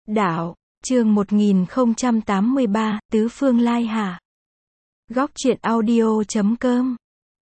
Đạo, chương 1083, Tứ Phương Lai Hạ. Góc truyện audio.com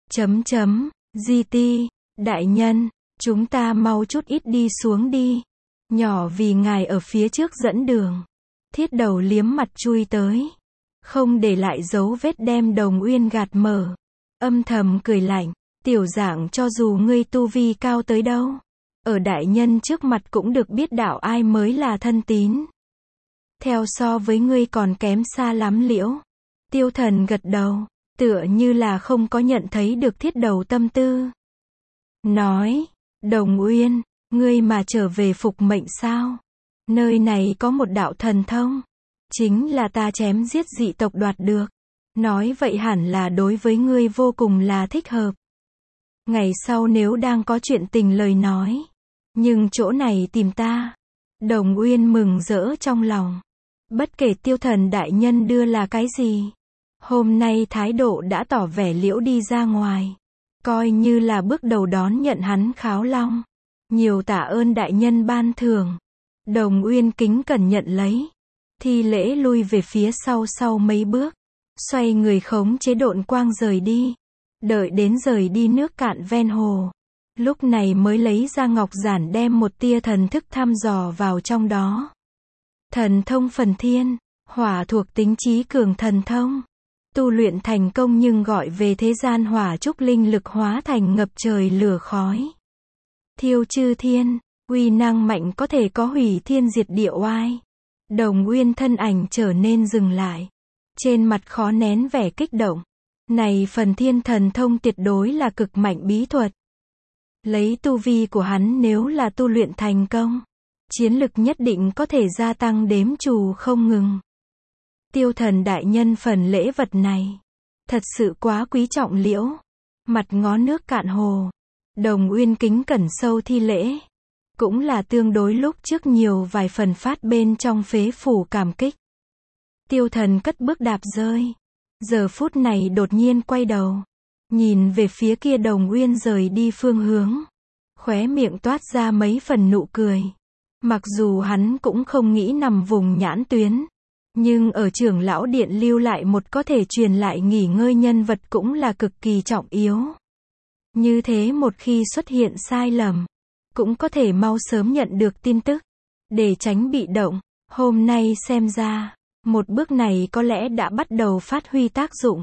GT, đại nhân, chúng ta mau chút ít đi xuống đi. Nhỏ vì ngài ở phía trước dẫn đường. Thiết Đầu liếm mặt chui tới. Không để lại dấu vết đem Đồng Uyên gạt mở. Âm thầm cười lạnh, tiểu dạng cho dù ngươi tu vi cao tới đâu. Ở đại nhân trước mặt cũng được biết đạo ai mới là thân tín. Theo so với ngươi còn kém xa lắm liễu. Tiêu Thần gật đầu, tựa như là không có nhận thấy được Thiết Đầu tâm tư. Nói, Đồng Uyên, ngươi mà trở về phục mệnh sao? Nơi này có một đạo thần thông. Chính là ta chém giết dị tộc đoạt được. Nói vậy hẳn là đối với ngươi vô cùng là thích hợp. Ngày sau nếu đang có chuyện tình lời nói. Nhưng chỗ này tìm ta. Đồng Uyên mừng rỡ trong lòng. Bất kể Tiêu Thần đại nhân đưa là cái gì. Hôm nay thái độ đã tỏ vẻ liễu đi ra ngoài. Coi như là bước đầu đón nhận hắn kháo long. Nhiều tạ ơn đại nhân ban thưởng. Đồng Uyên kính cẩn nhận lấy. Thi lễ lui về phía sau mấy bước. Xoay người khống chế độn quang rời đi. Đợi đến rời đi nước cạn ven hồ. Lúc này mới lấy ra ngọc giản đem một tia thần thức thăm dò vào trong đó. Thần thông phần thiên, hỏa thuộc tính trí cường thần thông. Tu luyện thành công nhưng gọi về thế gian hỏa trúc linh lực hóa thành ngập trời lửa khói. Thiêu chư thiên, uy năng mạnh có thể có hủy thiên diệt địa oai. Đồng Uyên thân ảnh trở nên dừng lại. Trên mặt khó nén vẻ kích động. Này phần thiên thần thông tuyệt đối là cực mạnh bí thuật. Lấy tu vi của hắn nếu là tu luyện thành công. Chiến lực nhất định có thể gia tăng đếm trù không ngừng. Tiêu Thần đại nhân phần lễ vật này. Thật sự quá quý trọng liễu. Mặt ngó nước cạn hồ. Đồng Uyên kính cẩn sâu thi lễ. Cũng là tương đối lúc trước nhiều vài phần phát bên trong phế phủ cảm kích. Tiêu Thần cất bước đạp rơi. Giờ phút này đột nhiên quay đầu. Nhìn về phía kia Đồng Uyên rời đi phương hướng. Khóe miệng toát ra mấy phần nụ cười. Mặc dù hắn cũng không nghĩ nằm vùng nhãn tuyến. Nhưng ở trưởng lão điện lưu lại một có thể truyền lại nghỉ ngơi nhân vật cũng là cực kỳ trọng yếu. Như thế một khi xuất hiện sai lầm. Cũng có thể mau sớm nhận được tin tức. Để tránh bị động. Hôm nay xem ra. Một bước này có lẽ đã bắt đầu phát huy tác dụng.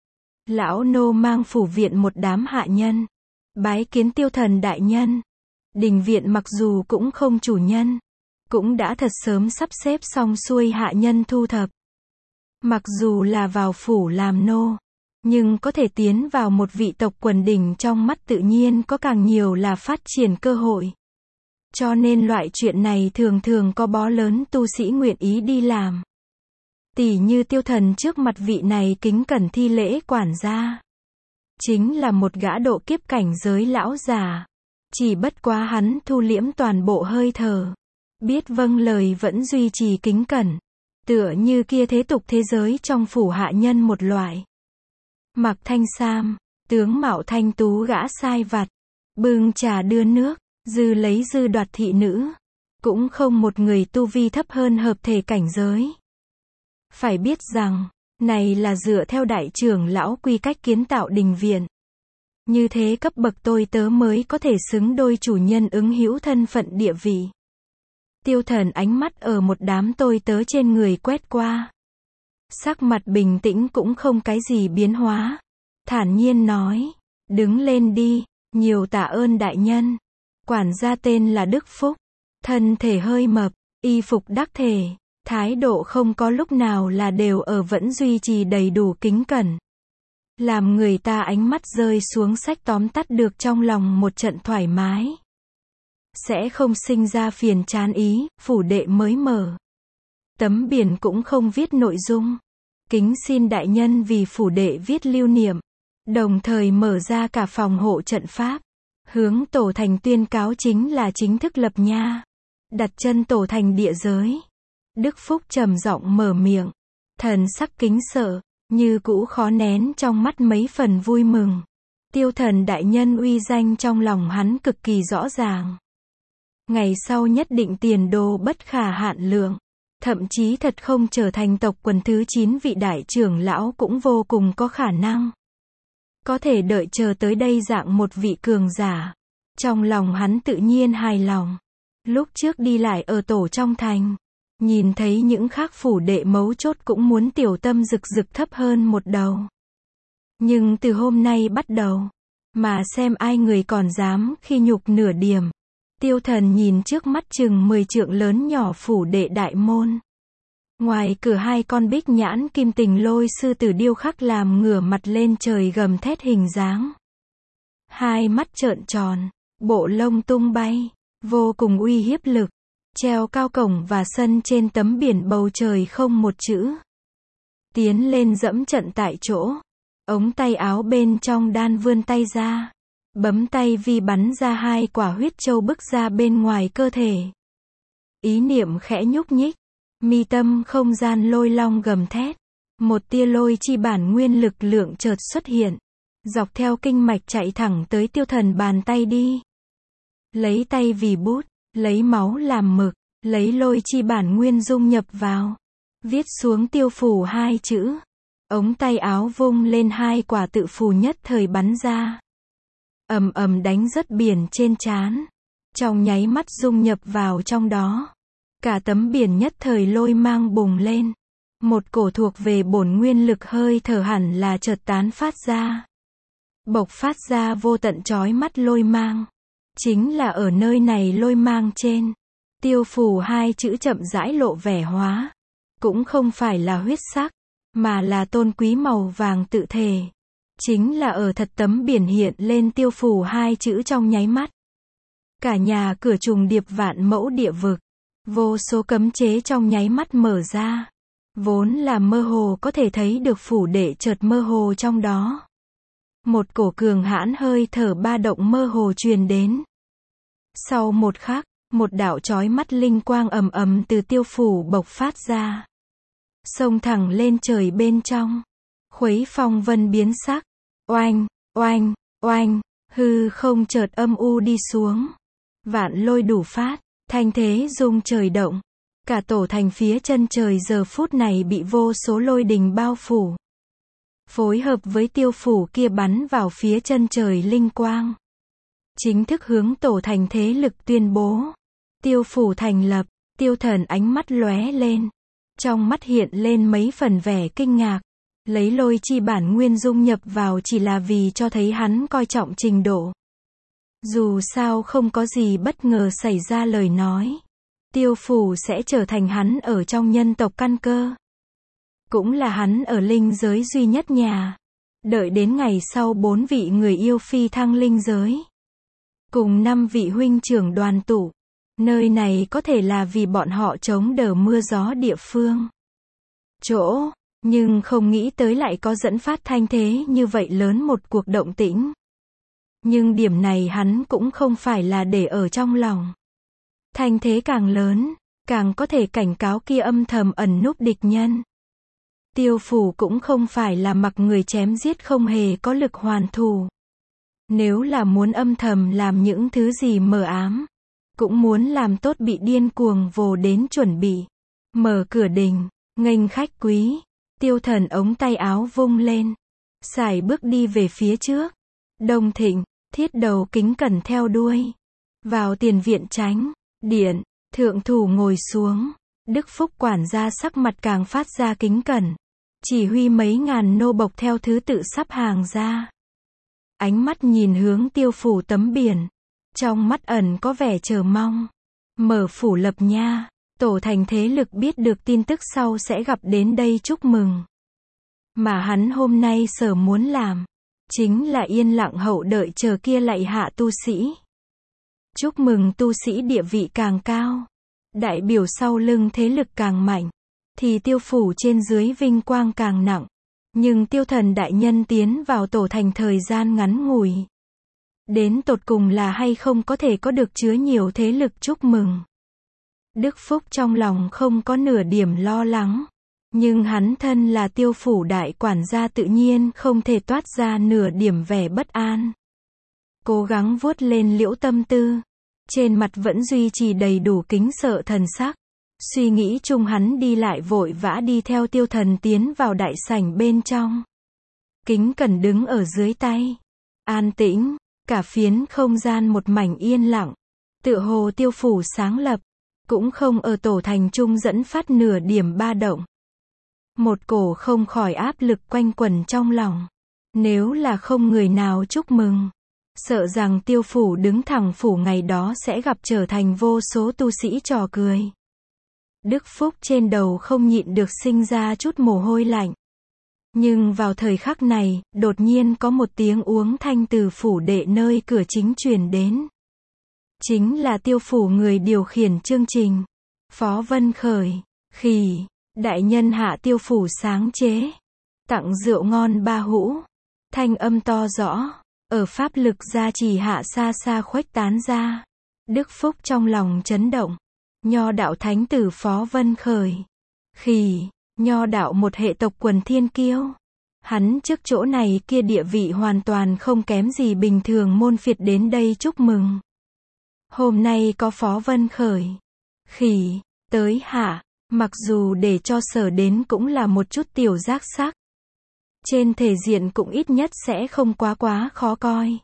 Lão nô mang phủ viện một đám hạ nhân. Bái kiến Tiêu Thần đại nhân. Đình viện mặc dù cũng không chủ nhân. Cũng đã thật sớm sắp xếp xong xuôi hạ nhân thu thập. Mặc dù là vào phủ làm nô. Nhưng có thể tiến vào một vị tộc quần đỉnh trong mắt tự nhiên có càng nhiều là phát triển cơ hội. Cho nên loại chuyện này thường thường có bó lớn tu sĩ nguyện ý đi làm. Tỉ như Tiêu Thần trước mặt vị này kính cẩn thi lễ quản gia. Chính là một gã độ kiếp cảnh giới lão già. Chỉ bất quá hắn thu liễm toàn bộ hơi thở. Biết vâng lời vẫn duy trì kính cẩn. Tựa như kia thế tục thế giới trong phủ hạ nhân một loại. Mặc thanh sam, tướng mạo thanh tú gã sai vặt. Bưng trà đưa nước, dư lấy dư đoạt thị nữ. Cũng không một người tu vi thấp hơn hợp thể cảnh giới. Phải biết rằng, này là dựa theo đại trưởng lão quy cách kiến tạo đình viện. Như thế cấp bậc tôi tớ mới có thể xứng đôi chủ nhân ứng hữu thân phận địa vị. Tiêu Thần ánh mắt ở một đám tôi tớ trên người quét qua. Sắc mặt bình tĩnh cũng không cái gì biến hóa. Thản nhiên nói, đứng lên đi, nhiều tạ ơn đại nhân. Quản gia tên là Đức Phúc. Thân thể hơi mập, y phục đắc thể. Thái độ không có lúc nào là đều ở vẫn duy trì đầy đủ kính cẩn. Làm người ta ánh mắt rơi xuống sách tóm tắt được trong lòng một trận thoải mái. Sẽ không sinh ra phiền chán ý, phủ đệ mới mở. Tấm biển cũng không viết nội dung. Kính xin đại nhân vì phủ đệ viết lưu niệm. Đồng thời mở ra cả phòng hộ trận pháp. Hướng tổ thành tuyên cáo chính là chính thức lập nha. Đặt chân tổ thành địa giới. Đức Phúc trầm giọng mở miệng. Thần sắc kính sợ. Như cũ khó nén trong mắt mấy phần vui mừng. Tiêu Thần đại nhân uy danh trong lòng hắn cực kỳ rõ ràng. Ngày sau nhất định tiền đồ bất khả hạn lượng. Thậm chí thật không trở thành tộc quần thứ 9 vị đại trưởng lão cũng vô cùng có khả năng. Có thể đợi chờ tới đây dạng một vị cường giả. Trong lòng hắn tự nhiên hài lòng. Lúc trước đi lại ở tổ trong thành, nhìn thấy những khác phủ đệ mấu chốt cũng muốn tiểu tâm rực rực thấp hơn một đầu. Nhưng từ hôm nay bắt đầu, mà xem ai người còn dám khi nhục nửa điểm. Tiêu Thần nhìn trước mắt chừng 10 trượng lớn nhỏ phủ đệ đại môn. Ngoài cửa 2 con bích nhãn kim tình lôi sư tử điêu khắc làm ngửa mặt lên trời gầm thét hình dáng. 2 mắt trợn tròn, bộ lông tung bay, vô cùng uy hiếp lực, treo cao cổng và sân trên tấm biển bầu trời không một chữ. Tiến lên dẫm trận tại chỗ, ống tay áo bên trong đan vươn tay ra, bấm tay vi bắn ra 2 quả huyết châu bức ra bên ngoài cơ thể. Ý niệm khẽ nhúc nhích, mi tâm không gian lôi long gầm thét, một tia lôi chi bản nguyên lực lượng chợt xuất hiện, dọc theo kinh mạch chạy thẳng tới Tiêu Thần bàn tay đi. Lấy tay vì bút, lấy máu làm mực, lấy lôi chi bản nguyên dung nhập vào, viết xuống tiêu phủ 2 chữ. Ống tay áo vung lên 2 quả tự phù nhất thời bắn ra. Ầm ầm đánh rớt biển trên trán. Trong nháy mắt dung nhập vào trong đó. Cả tấm biển nhất thời lôi mang bùng lên. Một cổ thuộc về bổn nguyên lực hơi thở hẳn là chợt tán phát ra. Bộc phát ra vô tận chói mắt lôi mang. Chính là ở nơi này lôi mang trên. Tiêu phủ 2 chữ chậm rãi lộ vẻ hóa. Cũng không phải là huyết sắc, mà là tôn quý màu vàng tự thể. Chính là ở thật tấm biển hiện lên tiêu phủ 2 chữ trong nháy mắt. Cả nhà cửa trùng điệp vạn mẫu địa vực. Vô số cấm chế trong nháy mắt mở ra. Vốn là mơ hồ có thể thấy được phủ đệ chợt mơ hồ trong đó. Một cổ cường hãn hơi thở ba động mơ hồ truyền đến. Sau một khắc, một đạo chói mắt linh quang ầm ầm từ tiêu phủ bộc phát ra. Xông thẳng lên trời bên trong. Khuấy phong vân biến sắc. Oanh, oanh, oanh, hư không chợt âm u đi xuống. Vạn lôi đủ phát, thanh thế rung trời động. Cả tổ thành phía chân trời giờ phút này bị vô số lôi đình bao phủ. Phối hợp với tiêu phủ kia bắn vào phía chân trời linh quang. Chính thức hướng tổ thành thế lực tuyên bố. Tiêu phủ thành lập, Tiêu Thần ánh mắt lóe lên. Trong mắt hiện lên mấy phần vẻ kinh ngạc. Lấy lôi chi bản nguyên dung nhập vào chỉ là vì cho thấy hắn coi trọng trình độ. Dù sao không có gì bất ngờ xảy ra lời nói. Tiêu phủ sẽ trở thành hắn ở trong nhân tộc căn cơ. Cũng là hắn ở linh giới duy nhất nhà. Đợi đến ngày sau 4 vị người yêu phi thăng linh giới. Cùng 5 vị huynh trưởng đoàn tụ. Nơi này có thể là vì bọn họ chống đỡ mưa gió địa phương. Chỗ, nhưng không nghĩ tới lại có dẫn phát thanh thế như vậy lớn một cuộc động tĩnh. Nhưng điểm này hắn cũng không phải là để ở trong lòng. Thanh thế càng lớn, càng có thể cảnh cáo kia âm thầm ẩn núp địch nhân. Tiêu phủ cũng không phải là mặc người chém giết không hề có lực hoàn thù. Nếu là muốn âm thầm làm những thứ gì mờ ám, cũng muốn làm tốt bị điên cuồng vồ đến chuẩn bị. Mở cửa đình, nghênh khách quý. Tiêu Thần ống tay áo vung lên. Sải bước đi về phía trước. Đông Thịnh, Thiết Đầu kính cẩn theo đuôi. Vào tiền viện tránh, điện, thượng thủ ngồi xuống. Đức Phúc quản gia sắc mặt càng phát ra kính cẩn. Chỉ huy mấy ngàn nô bộc theo thứ tự sắp hàng ra. Ánh mắt nhìn hướng tiêu phủ tấm biển. Trong mắt ẩn có vẻ chờ mong. Mở phủ lập nha. Tổ thành thế lực biết được tin tức sau sẽ gặp đến đây chúc mừng. Mà hắn hôm nay sở muốn làm. Chính là yên lặng hậu đợi chờ kia lạy hạ tu sĩ. Chúc mừng tu sĩ địa vị càng cao. Đại biểu sau lưng thế lực càng mạnh. Thì tiêu phủ trên dưới vinh quang càng nặng. Nhưng Tiêu Thần đại nhân tiến vào tổ thành thời gian ngắn ngủi. Đến tột cùng là hay không có thể có được chứa nhiều thế lực chúc mừng. Đức Phúc trong lòng không có nửa điểm lo lắng. Nhưng hắn thân là tiêu phủ đại quản gia tự nhiên không thể toát ra nửa điểm vẻ bất an. Cố gắng vuốt lên liễu tâm tư. Trên mặt vẫn duy trì đầy đủ kính sợ thần sắc. Suy nghĩ chung hắn đi lại vội vã đi theo Tiêu Thần tiến vào đại sảnh bên trong. Kính cẩn đứng ở dưới tay. An tĩnh, cả phiến không gian một mảnh yên lặng. Tựa hồ Tiêu phủ sáng lập, cũng không ở tổ thành trung dẫn phát nửa điểm ba động. Một cổ không khỏi áp lực quanh quẩn trong lòng. Nếu là không người nào chúc mừng, sợ rằng Tiêu phủ đứng thẳng phủ ngày đó sẽ gặp trở thành vô số tu sĩ trò cười. Đức Phúc trên đầu không nhịn được sinh ra chút mồ hôi lạnh. Nhưng vào thời khắc này, đột nhiên có một tiếng uống thanh từ phủ đệ nơi cửa chính truyền đến. Chính là Tiêu phủ người điều khiển chương trình. Phó Vân Khởi, khì, đại nhân hạ Tiêu phủ sáng chế. Tặng rượu ngon 3 hũ. Thanh âm to rõ, ở pháp lực gia trì hạ xa xa khuếch tán ra. Đức Phúc trong lòng chấn động. Nho đạo thánh tử Phó Vân Khởi. Khì, nho đạo một hệ tộc quần thiên kiêu. Hắn trước chỗ này kia địa vị hoàn toàn không kém gì bình thường môn phiệt đến đây chúc mừng. Hôm nay có Phó Vân Khởi. Khỉ, tới hạ, mặc dù để cho sở đến cũng là một chút tiểu giác sắc. Trên thể diện cũng ít nhất sẽ không quá khó coi.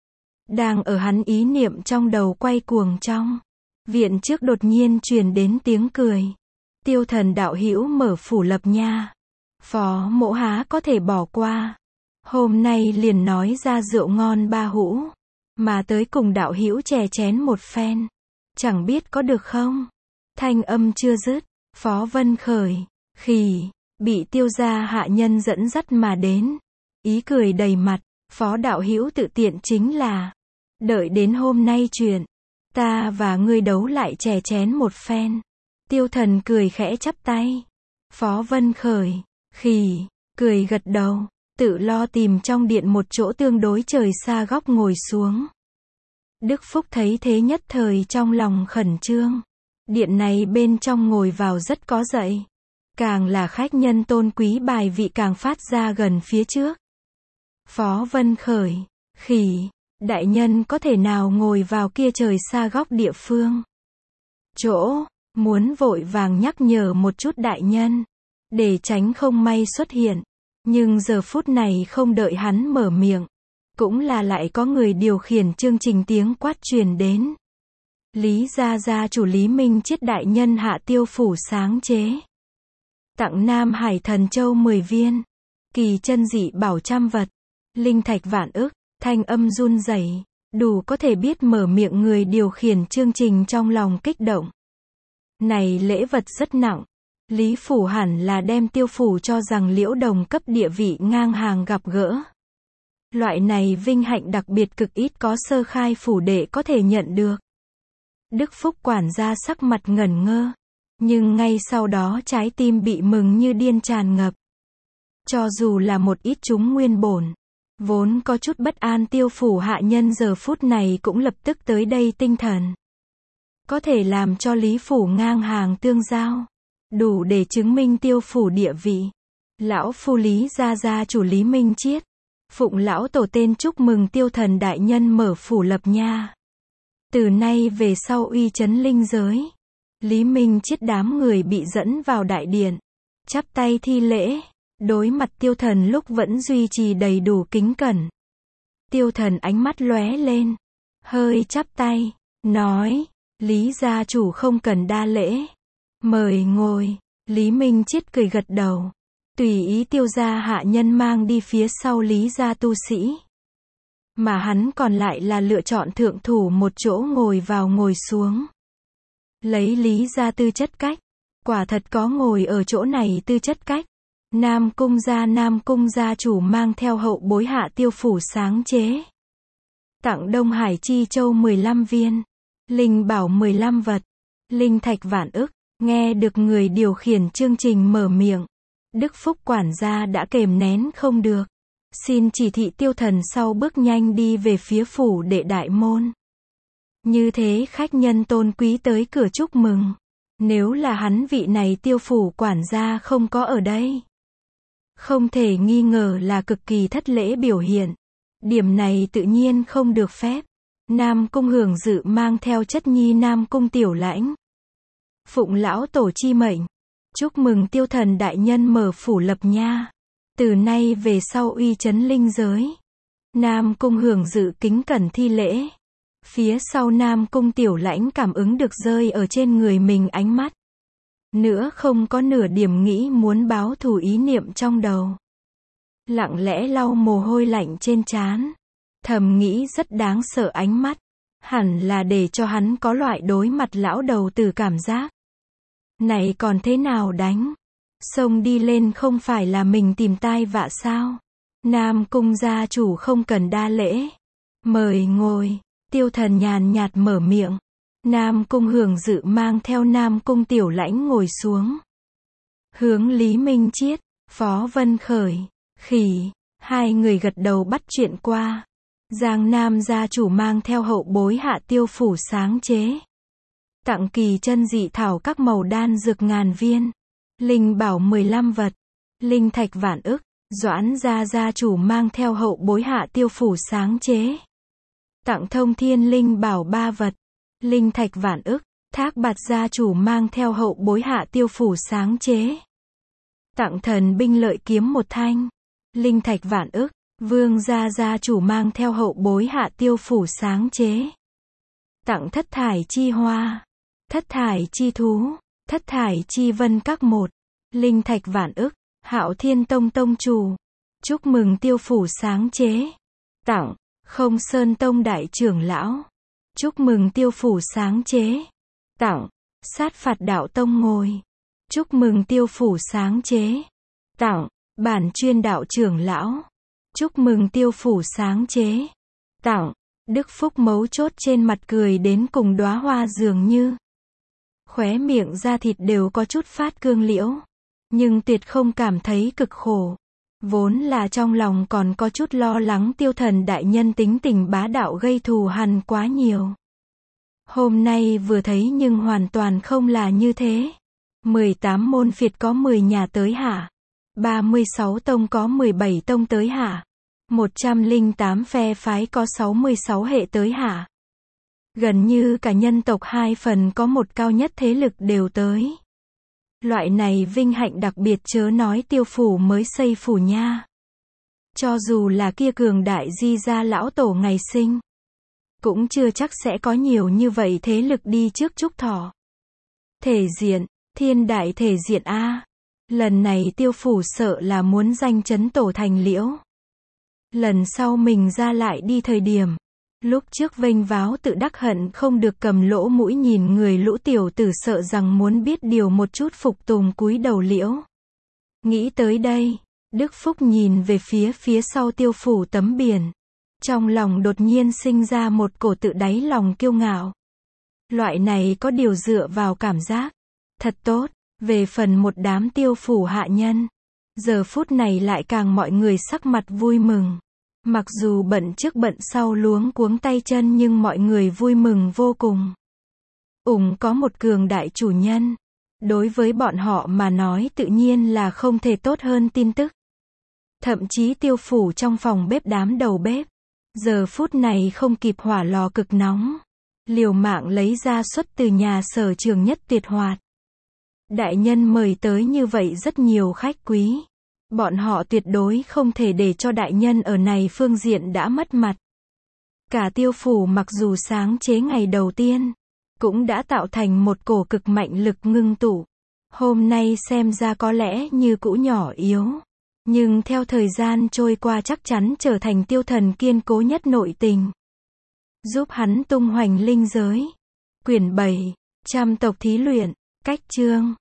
Đang ở hắn ý niệm trong đầu quay cuồng trong. Viện trước đột nhiên truyền đến tiếng cười. Tiêu Thần đạo hữu mở phủ lập nha. Phó mỗ há có thể bỏ qua. Hôm nay liền nói ra rượu ngon 3 hũ. Mà tới cùng đạo hữu chè chén một phen. Chẳng biết có được không? Thanh âm chưa dứt. Phó Vân Khởi, khì, bị Tiêu gia hạ nhân dẫn dắt mà đến. Ý cười đầy mặt. Phó đạo hữu tự tiện chính là. Đợi đến hôm nay chuyện. Ta và ngươi đấu lại chè chén một phen. Tiêu Thần cười khẽ chắp tay. Phó Vân Khởi, khì, cười gật đầu, tự lo tìm trong điện một chỗ tương đối trời xa góc ngồi xuống. Đức Phúc thấy thế nhất thời trong lòng khẩn trương. Điện này bên trong ngồi vào rất có dậy. Càng là khách nhân tôn quý bài vị càng phát ra gần phía trước. Phó Vân Khởi, khì, đại nhân có thể nào ngồi vào kia trời xa góc địa phương? Chỗ, muốn vội vàng nhắc nhở một chút đại nhân, để tránh không may xuất hiện. Nhưng giờ phút này không đợi hắn mở miệng, cũng là lại có người điều khiển chương trình tiếng quát truyền đến. Lý gia chủ Lý Minh Chiết đại nhân hạ Tiêu phủ sáng chế. Tặng Nam Hải Thần Châu 10 viên. Kỳ chân dị bảo trăm vật. Linh thạch vạn ức. Thanh âm run rẩy, đủ có thể biết mở miệng người điều khiển chương trình trong lòng kích động. Này lễ vật rất nặng. Lý phủ hẳn là đem Tiêu phủ cho rằng Liễu Đồng cấp địa vị ngang hàng gặp gỡ. Loại này vinh hạnh đặc biệt cực ít có sơ khai phủ đệ có thể nhận được. Đức Phúc quản gia sắc mặt ngẩn ngơ. Nhưng ngay sau đó trái tim bị mừng như điên tràn ngập. Cho dù là một ít chúng nguyên bổn, vốn có chút bất an Tiêu phủ hạ nhân giờ phút này cũng lập tức tới đây tinh thần. Có thể làm cho Lý phủ ngang hàng tương giao. Đủ để chứng minh Tiêu phủ địa vị. Lão phu Lý gia chủ Lý Minh Chiết. Phụng lão tổ tên chúc mừng Tiêu Thần đại nhân mở phủ lập nha. Từ nay về sau uy chấn linh giới. Lý Minh Chiết đám người bị dẫn vào đại điện. Chắp tay thi lễ. Đối mặt Tiêu Thần lúc vẫn duy trì đầy đủ kính cẩn. Tiêu Thần ánh mắt lóe lên. Hơi chắp tay. Nói. Lý gia chủ không cần đa lễ. Mời ngồi. Lý Minh Chiết cười gật đầu. Tùy ý Tiêu gia hạ nhân mang đi phía sau Lý gia tu sĩ. Mà hắn còn lại là lựa chọn thượng thủ một chỗ ngồi vào ngồi xuống. Lấy Lý gia tư chất cách. Quả thật có ngồi ở chỗ này tư chất cách. Nam cung gia chủ mang theo hậu bối hạ Tiêu phủ sáng chế. Tặng Đông Hải Chi Châu 15 viên. Linh bảo 15 vật. Linh thạch vạn ức. Nghe được người điều khiển chương trình mở miệng. Đức Phúc quản gia đã kềm nén không được. Xin chỉ thị Tiêu Thần sau bước nhanh đi về phía phủ đệ đại môn. Như thế khách nhân tôn quý tới cửa chúc mừng. Nếu là hắn vị này Tiêu phủ quản gia không có ở đây. Không thể nghi ngờ là cực kỳ thất lễ biểu hiện. Điểm này tự nhiên không được phép. Nam cung Hưởng Dự mang theo chất nhi Nam cung Tiểu Lãnh. phụng lão tổ chi mệnh, chúc mừng tiêu thần đại nhân mở phủ lập nha. Từ nay về sau uy chấn linh giới. Nam Cung hưởng dự kính cẩn thi lễ. Phía sau Nam Cung Tiểu Lãnh cảm ứng được rơi ở trên người mình ánh mắt. Nữa không có nửa điểm nghĩ muốn báo thù ý niệm trong đầu. Lặng lẽ lau mồ hôi lạnh trên trán. Thầm nghĩ rất đáng sợ ánh mắt. Hẳn là để cho hắn có loại đối mặt lão đầu tử cảm giác. Này còn thế nào đánh? Xông đi lên không phải là mình tìm tai vạ sao? Nam Cung gia chủ không cần đa lễ. Mời ngồi. Tiêu thần nhàn nhạt mở miệng. Nam Cung hưởng dự mang theo Nam Cung Tiểu Lãnh ngồi xuống. Hướng Lý Minh Chiết, Phó Vân Khởi, Khỉ, hai người gật đầu bắt chuyện qua. Giang Nam gia chủ mang theo hậu bối Hạ Tiêu phủ sáng chế. Tặng kỳ chân dị thảo các màu đan dược ngàn viên. Linh bảo 15 vật. Linh thạch vạn ức. Doãn gia chủ mang theo hậu bối Hạ Tiêu phủ sáng chế. Tặng thông thiên linh bảo 3 vật. Linh thạch vạn ức. Thác Bạt gia chủ mang theo hậu bối Hạ Tiêu phủ sáng chế. Tặng thần binh lợi kiếm 1 thanh. Linh thạch vạn ức. Vương gia chủ mang theo hậu bối Hạ Tiêu phủ sáng chế. Tặng thất thải chi hoa. Thất thải chi thú. Thất thải chi vân các 1. Linh thạch vạn ức. Hạo Thiên Tông tông chủ. Chúc mừng Tiêu phủ sáng chế. Tặng Không Sơn Tông đại trưởng lão. Chúc mừng Tiêu phủ sáng chế. Tặng Sát Phạt Đạo Tông ngồi. Chúc mừng Tiêu phủ sáng chế. Tặng Bản Chuyên đạo trưởng lão. Chúc mừng Tiêu phủ sáng chế. Tặng Đức Phúc mấu chốt trên mặt cười đến cùng đóa hoa dường như. Khóe miệng da thịt đều có chút phát cương liễu. Nhưng tuyệt không cảm thấy cực khổ. Vốn là trong lòng còn có chút lo lắng tiêu thần đại nhân tính tình bá đạo gây thù hằn quá nhiều. Hôm nay vừa thấy nhưng hoàn toàn không là như thế. 18 môn phiệt có 10 nhà tới hả? 36 tông có 17 tông tới hả? 108 phe phái có 66 hệ tới hả? Gần như cả nhân tộc 2 phần có một cao nhất thế lực đều tới. Loại này vinh hạnh đặc biệt chớ nói Tiêu phủ mới xây phủ nha. Cho dù là kia cường đại di gia lão tổ ngày sinh, cũng chưa chắc sẽ có nhiều như vậy thế lực đi trước chúc thọ. Thể diện, thiên đại thể diện a. Lần này Tiêu phủ sợ là muốn danh chấn tổ thành liễu. Lần sau mình ra lại đi thời điểm. Lúc trước vênh váo tự đắc hận không được cầm lỗ mũi nhìn người lũ tiểu tử sợ rằng muốn biết điều một chút phục tùng cúi đầu liễu. Nghĩ tới đây, Đức Phúc nhìn về phía sau Tiêu phủ tấm biển. Trong lòng đột nhiên sinh ra một cổ tự đáy lòng kiêu ngạo. Loại này có điều dựa vào cảm giác. Thật tốt, về phần một đám Tiêu phủ hạ nhân. Giờ phút này lại càng mọi người sắc mặt vui mừng. Mặc dù bận trước bận sau luống cuống tay chân nhưng mọi người vui mừng vô cùng. Có một cường đại chủ nhân. Đối với bọn họ mà nói tự nhiên là không thể tốt hơn tin tức. Thậm chí Tiêu phủ trong phòng bếp đám đầu bếp. Giờ phút này không kịp hỏa lò cực nóng. Liều mạng lấy ra xuất từ nhà sở trường nhất tuyệt hoạt. Đại nhân mời tới như vậy rất nhiều khách quý. Bọn họ tuyệt đối không thể để cho đại nhân ở này phương diện đã mất mặt. Cả Tiêu phủ mặc dù sáng chế ngày đầu tiên, cũng đã tạo thành một cổ cực mạnh lực ngưng tụ. Hôm nay xem ra có lẽ như cũ nhỏ yếu. Nhưng theo thời gian trôi qua chắc chắn trở thành tiêu thần kiên cố nhất nội tình. Giúp hắn tung hoành linh giới. Quyển 7, Trăm tộc thí luyện, cách chương.